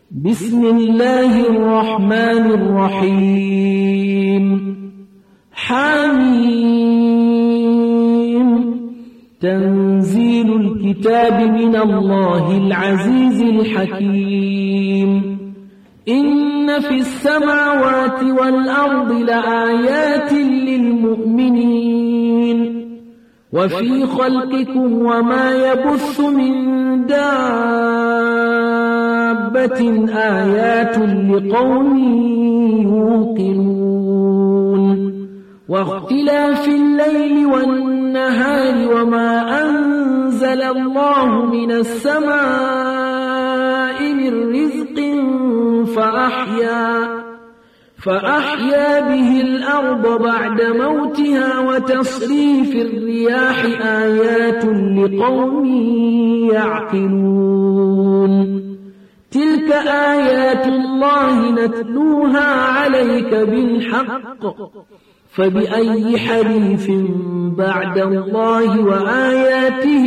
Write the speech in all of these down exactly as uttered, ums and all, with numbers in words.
بسم الله الرحمن الرحيم حميم تنزيل الكتاب من الله العزيز الحكيم إن في السماوات والأرض لآيات للمؤمنين وفي خلقكم وما يبث من دابة آيات لقوم يوقنون واختلاف الليل والنهار وما أنزل الله من السماء من رزق فأحيا فأحيا به الأرض بعد موتها وتصريف الرياح آيات لقوم يعقلون تلك آيات الله نتلوها عليك بالحق فبأي حديث بعد الله وآياته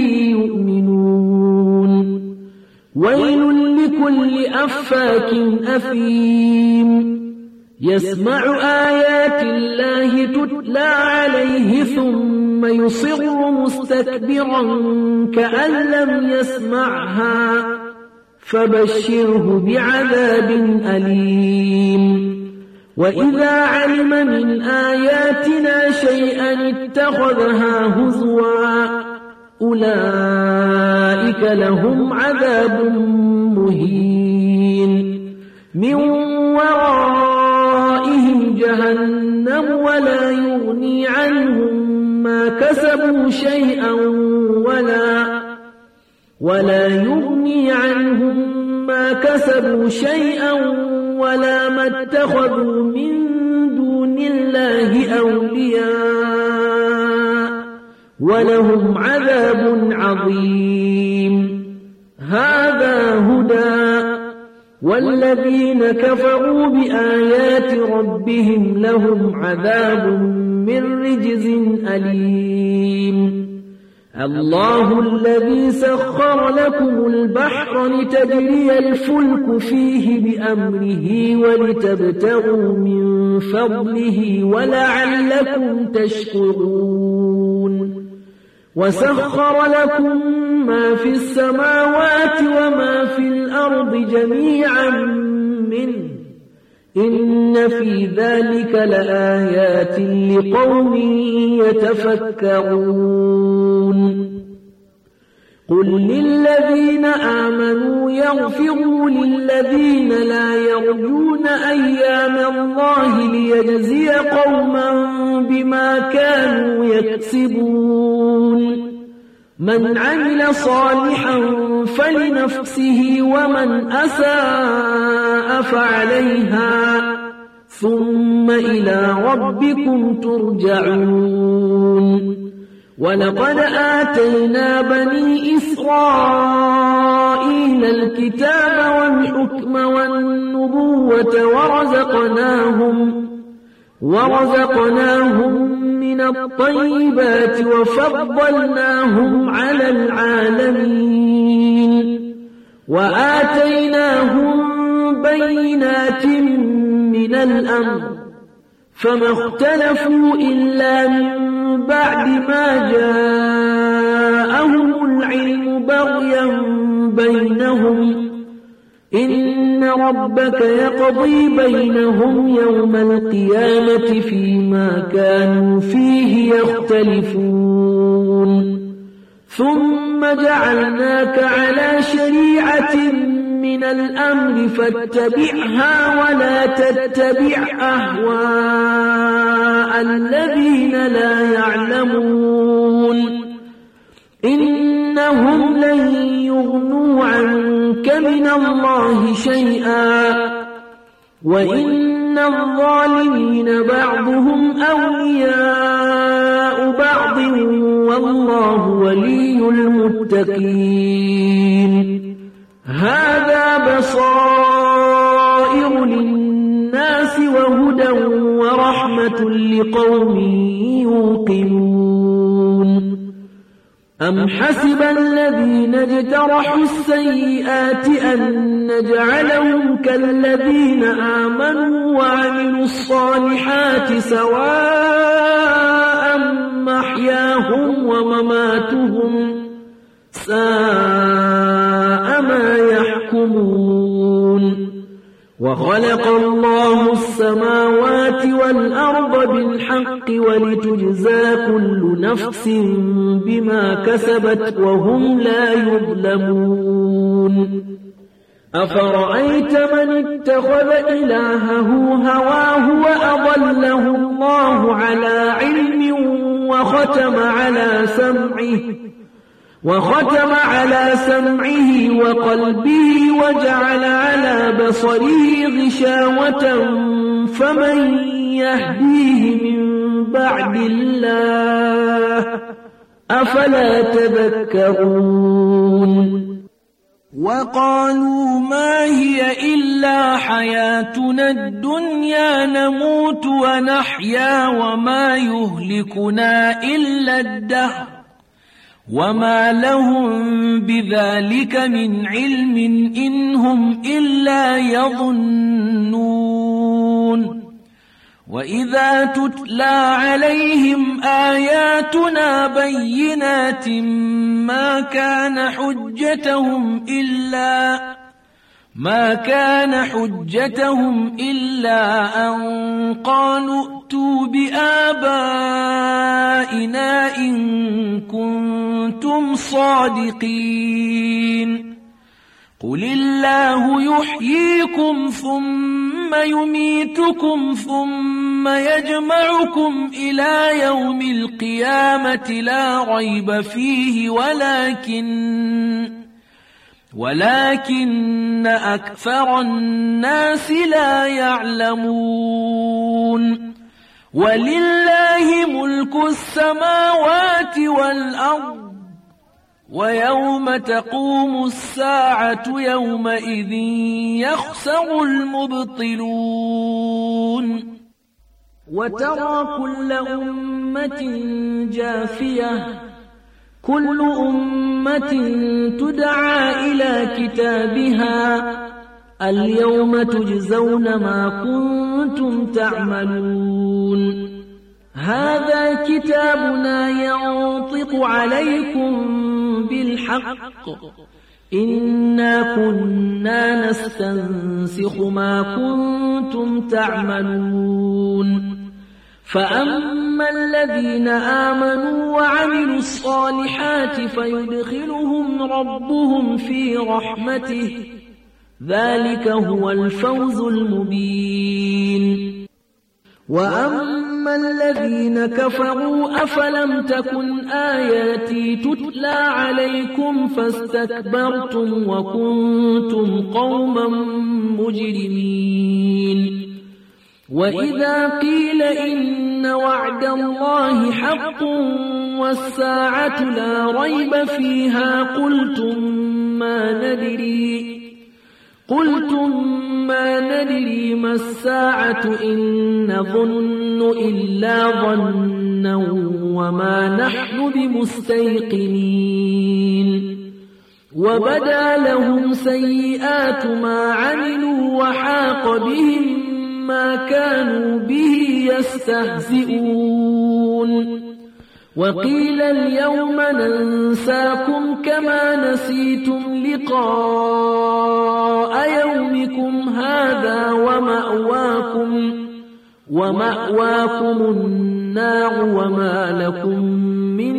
يؤمنون ويل لكل أفاك أثيم يسمع آيات الله تتلى عليه ثم يصر مستكبرا كأن لم يسمعها فبشره بعذاب أليم وإذا علم من آياتنا شيئا اتخذها هزوا أولئك لهم عذاب مهين من ورائهم جهنم ولا يغني عنهم ما كسبوا شيئا ولا ولا يغني عنهم ما كسبوا شيئا ولا ما اتخذوا من دون الله أولياء ولهم عذاب عظيم هذا هدى والذين كفروا بآيات ربهم لهم عذاب من رجز أليم الله الذي سخر لكم البحر لتجري الفلك فيه بأمره ولتبتغوا من فضله ولعلكم تشكرون وسخر لكم ما في السماوات وما في الأرض جميعا منه إن في ذلك لآيات لقوم يتفكرون قل للذين آمنوا يغفروا للذين لا يرجون أيام الله ليجزي قوما بما كانوا يكسبون من عمل صالحا فلنفسه ومن أساء فعليها ثم إلى ربكم ترجعون ولقد آتينا بني إسرائيل الكتاب والحكم والنبوة ورزقناهم ورزقناهم من الطيبات وفضلناهم على العالمين وآتيناهم بينات من الأمر فما اختلفوا إلا من بعد ما جاءهم العلم بغيا بينهم إن ربك يقضي بينهم يوم القيامة فيما كانوا فيه يختلفون ثم جعلناك على شريعة من الأمر فاتبعها ولا تتبع أهواء الذين لا يعلمون إنهم لن يغنوا عنك من الله شيئا وإن الظالمين بعضهم أولياء بعض والله ولي المتقين هذا بصائر للناس وهدى ورحمة لقوم يوقنون أم حسب الذين اجترحوا السيئات أن نجعلهم كالذين آمنوا وعملوا الصالحات سواء محياهم ومماتهم ساء ما يحكمون وخلق الله السماوات والأرض بالحق ولتجزى كل نفس بما كسبت وهم لا يظلمون أفرأيت من اتخذ إلهه هواه وأضله الله على علم وختم على سمعه وختم على سمعه وقلبه وجعل على بصره غشاوة فمن يهديه من بعد الله أفلا تذكرون وقالوا ما هي إلا حياتنا الدنيا نموت ونحيا وما يهلكنا إلا الدهر وما لهم بذلك من علم إن هم إلا يظنون وإذا تتلى عليهم آياتنا بينات ما كان حجتهم إلا ما كان حجتهم إلا أن قالوا ائتوا بآبائنا إن كنتم صادقين قل الله يحييكم ثم يميتكم ثم يجمعكم إلى يوم القيامة لا ريب فيه ولكن ولكن أكثر الناس لا يعلمون ولله ملك السماوات والأرض ويوم تقوم الساعة يومئذ يخسر المبطلون وترى كل أمة جاثية كل أمة تدعى إلى كتابها اليوم تجزون ما كنتم تعملون هذا كتابنا ينطق عليكم بالحق إنا كنا نستنسخ ما كنتم تعملون فأما الذين آمنوا وعملوا الصالحات فيدخلهم ربهم في رحمته ذلك هو الفوز المبين وأما الذين كفروا أفلم تكن آياتي تتلى عليكم فاستكبرتم وكنتم قوما مجرمين وإذا قيل إن وعد الله حق والساعة لا ريب فيها قلتم ما ندري قلتم ما ندري ما الساعة إن نظن إلا ظنا وما نحن بمستيقنين وبدا لهم سيئات ما عملوا وحاق بهم ما كانوا به يستهزئون وقيل اليوم ننساكم كما نسيتم لقاء يومكم هذا ومأواكم ومأواكم النار وما لكم من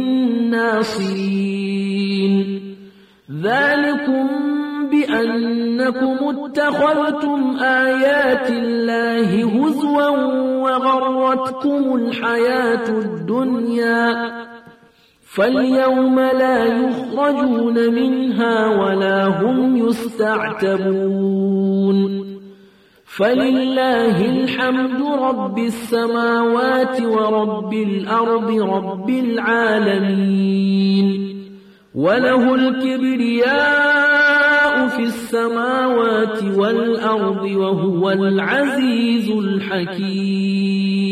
ناصرين ذلكم بأنكم اتخذتم آيات الله هزوا وغرتكم الحياة الدنيا فاليوم لا يخرجون منها ولا هم يستعتبون فلله الحمد رب السماوات ورب الأرض رب العالمين وله الكبرياء في السماوات والأرض وهو العزيز الحكيم